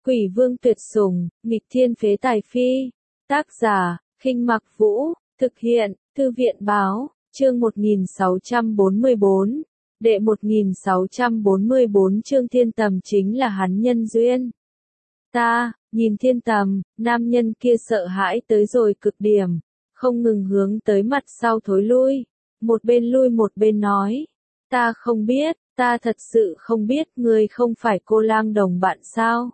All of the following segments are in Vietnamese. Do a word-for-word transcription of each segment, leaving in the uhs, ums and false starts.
Quỷ vương tuyệt sủng, nghịch thiên phế tài phi. Tác giả, Khinh Mặc Vũ, thực hiện, Thư viện báo, chương một nghìn sáu trăm bốn mươi bốn. Đệ một nghìn sáu trăm bốn mươi bốn chương Thiên Tầm chính là hắn nhân duyên. Ta, nhìn Thiên Tầm, nam nhân kia sợ hãi tới rồi cực điểm, không ngừng hướng tới mặt sau thối lui, một bên lui một bên nói. Ta không biết, ta thật sự không biết, ngươi không phải Cô Lang đồng bạn sao?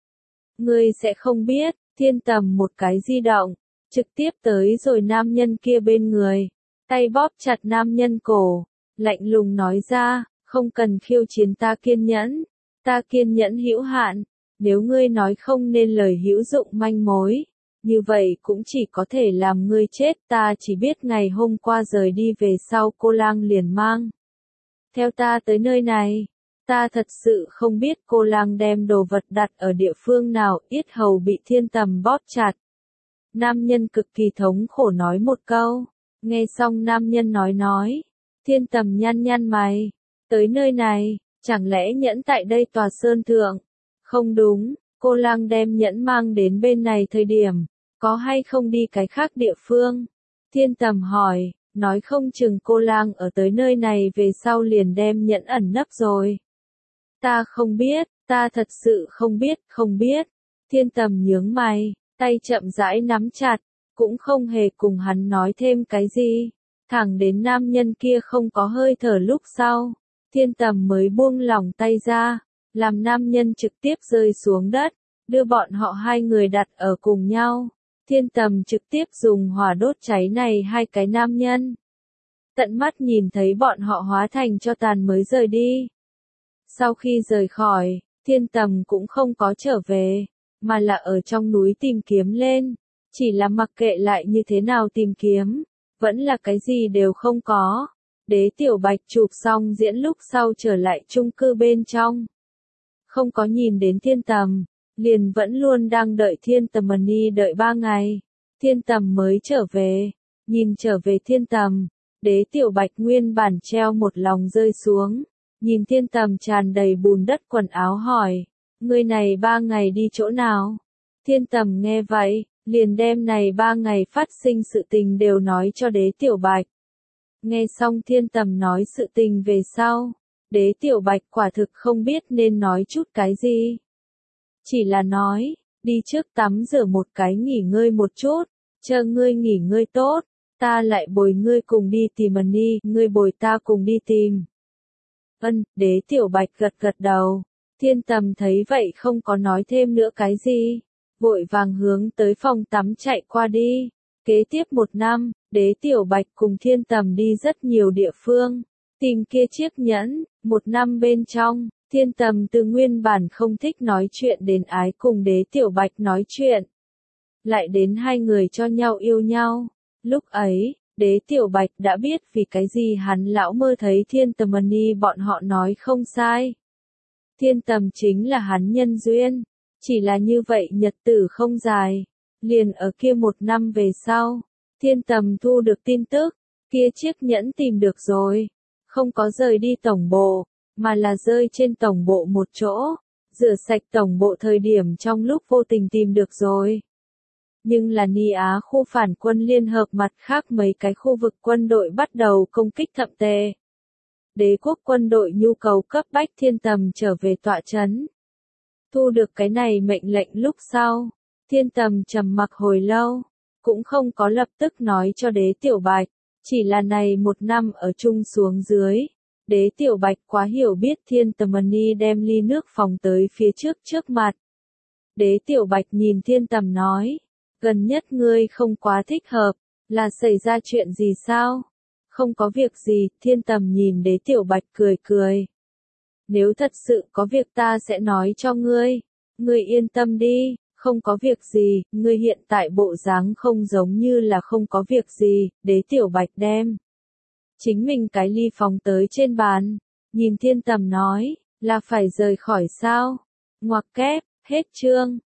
Ngươi sẽ không biết. Thiên Tầm một cái di động, trực tiếp tới rồi nam nhân kia bên người, tay bóp chặt nam nhân cổ, lạnh lùng nói ra, không cần khiêu chiến ta kiên nhẫn, ta kiên nhẫn hữu hạn, nếu ngươi nói không nên lời hữu dụng manh mối, như vậy cũng chỉ có thể làm ngươi chết. Ta chỉ biết ngày hôm qua rời đi về sau Cô Lang liền mang theo ta tới nơi này. Ta thật sự không biết Cô Lang đem đồ vật đặt ở địa phương nào, yết hầu bị Thiên Tầm bóp chặt. Nam nhân cực kỳ thống khổ nói một câu, nghe xong nam nhân nói nói, Thiên Tầm nhăn nhăn mày, tới nơi này, chẳng lẽ nhẫn tại đây tòa sơn thượng? Không đúng, Cô Lang đem nhẫn mang đến bên này thời điểm, có hay không đi cái khác địa phương? Thiên Tầm hỏi, nói không chừng Cô Lang ở tới nơi này về sau liền đem nhẫn ẩn nấp rồi. Ta không biết, ta thật sự không biết, không biết. Thiên Tầm nhướng mày, tay chậm rãi nắm chặt, cũng không hề cùng hắn nói thêm cái gì. Thẳng đến nam nhân kia không có hơi thở lúc sau, Thiên Tầm mới buông lỏng tay ra, làm nam nhân trực tiếp rơi xuống đất, đưa bọn họ hai người đặt ở cùng nhau. Thiên Tầm trực tiếp dùng hỏa đốt cháy này hai cái nam nhân. Tận mắt nhìn thấy bọn họ hóa thành tro tàn mới rời đi. Sau khi rời khỏi, Thiên Tầm cũng không có trở về, mà là ở trong núi tìm kiếm lên. Chỉ là mặc kệ lại như thế nào tìm kiếm, vẫn là cái gì đều không có. Đế Tiểu Bạch chụp xong diễn lúc sau trở lại chung cư bên trong. Không có nhìn đến Thiên Tầm, liền vẫn luôn đang đợi Thiên Tầm Money đợi ba ngày. Thiên Tầm mới trở về, nhìn trở về Thiên Tầm, Đế Tiểu Bạch nguyên bản treo một lòng rơi xuống. Nhìn Thiên Tầm tràn đầy bùn đất quần áo hỏi, ngươi này ba ngày đi chỗ nào? Thiên Tầm nghe vậy, liền đem này ba ngày phát sinh sự tình đều nói cho Đế Tiểu Bạch. Nghe xong Thiên Tầm nói sự tình về sau, Đế Tiểu Bạch quả thực không biết nên nói chút cái gì. Chỉ là nói, đi trước tắm rửa một cái nghỉ ngơi một chút, chờ ngươi nghỉ ngơi tốt, ta lại bồi ngươi cùng đi tìm Money, ngươi bồi ta cùng đi tìm. Ân, Đế Tiểu Bạch gật gật đầu. Thiên Tầm thấy vậy không có nói thêm nữa cái gì, vội vàng hướng tới phòng tắm chạy qua đi. Kế tiếp một năm, Đế Tiểu Bạch cùng Thiên Tầm đi rất nhiều địa phương, tìm kia chiếc nhẫn. Một năm bên trong, Thiên Tầm từ nguyên bản không thích nói chuyện đến ái cùng Đế Tiểu Bạch nói chuyện. Lại đến hai người cho nhau yêu nhau. Lúc ấy, Đế Tiểu Bạch đã biết vì cái gì hắn lão mơ thấy Thiên Tầm Money bọn họ nói không sai. Thiên Tầm chính là hắn nhân duyên, chỉ là như vậy nhật tử không dài. Liền ở kia một năm về sau, Thiên Tầm thu được tin tức, kia chiếc nhẫn tìm được rồi. Không có rời đi tổng bộ, mà là rơi trên tổng bộ một chỗ, rửa sạch tổng bộ thời điểm trong lúc vô tình tìm được rồi. Nhưng là Ni Á khu phản quân liên hợp mặt khác mấy cái khu vực quân đội bắt đầu công kích Thậm Tề. Đế quốc quân đội nhu cầu cấp bách Thiên Tầm trở về tọa trấn. Thu được cái này mệnh lệnh lúc sau, Thiên Tầm trầm mặc hồi lâu, cũng không có lập tức nói cho Đế Tiểu Bạch, chỉ là này một năm ở chung xuống dưới. Đế Tiểu Bạch quá hiểu biết Thiên Tầm Money đem ly nước phòng tới phía trước trước mặt. Đế Tiểu Bạch nhìn Thiên Tầm nói, gần nhất ngươi không quá thích hợp, là xảy ra chuyện gì sao? Không có việc gì. Thiên Tầm nhìn Đế Tiểu Bạch cười cười. Nếu thật sự có việc ta sẽ nói cho ngươi, ngươi yên tâm đi, không có việc gì, ngươi hiện tại bộ dáng không giống như là không có việc gì. Đế Tiểu Bạch đem chính mình cái ly phóng tới trên bàn, nhìn Thiên Tầm nói, là phải rời khỏi sao? Ngoặc kép, hết chương.